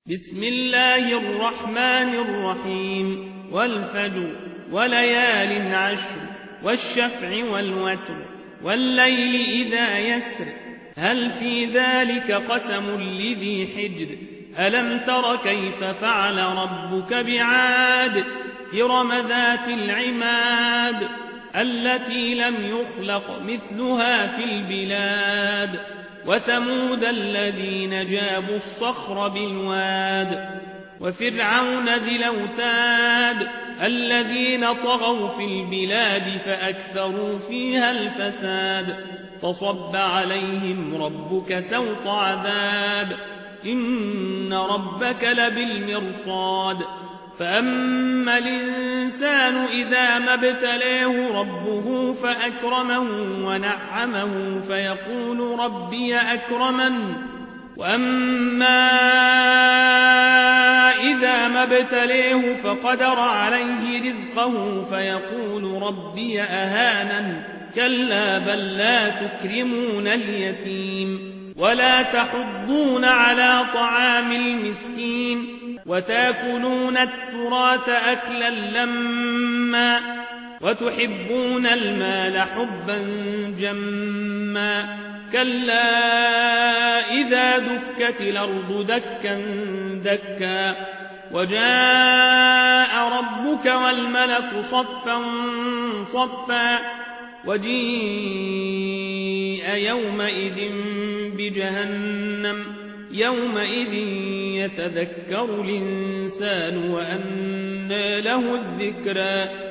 بسم الله الرحمن الرحيم والفجر وليال عشر والشفع والوتر والليل إذا يسر هل في ذلك قسم لذي حجر ألم تر كيف فعل ربك بعاد إرم ذات العماد التي لم يخلق مثلها في البلاد وثمود الذين جابوا الصخر بالواد وفرعون ذي الأوتاد الذين طغوا في البلاد فأكثروا فيها الفساد فصب عليهم ربك سوط عذاب إن ربك لبالمرصاد فأما الإنسان إذا ما ابتلاه ربه فأكرمه ونعمه فيقول ربي أكرمن وأما إذا ما ابتلاه فقدر عليه رزقه فيقول ربي أهانن كلا بل لا تكرمون اليتيم ولا تحضون على طعام المسكين وتاكلون التراث أكلا لما وتحبون المال حبا جما كلا إذا دكت الأرض دكا دكا وجاء ربك والملك صفا صفا وجيء يومئذ بجهنم يومئذ يتذكر الإنسان وأنى له الذكرى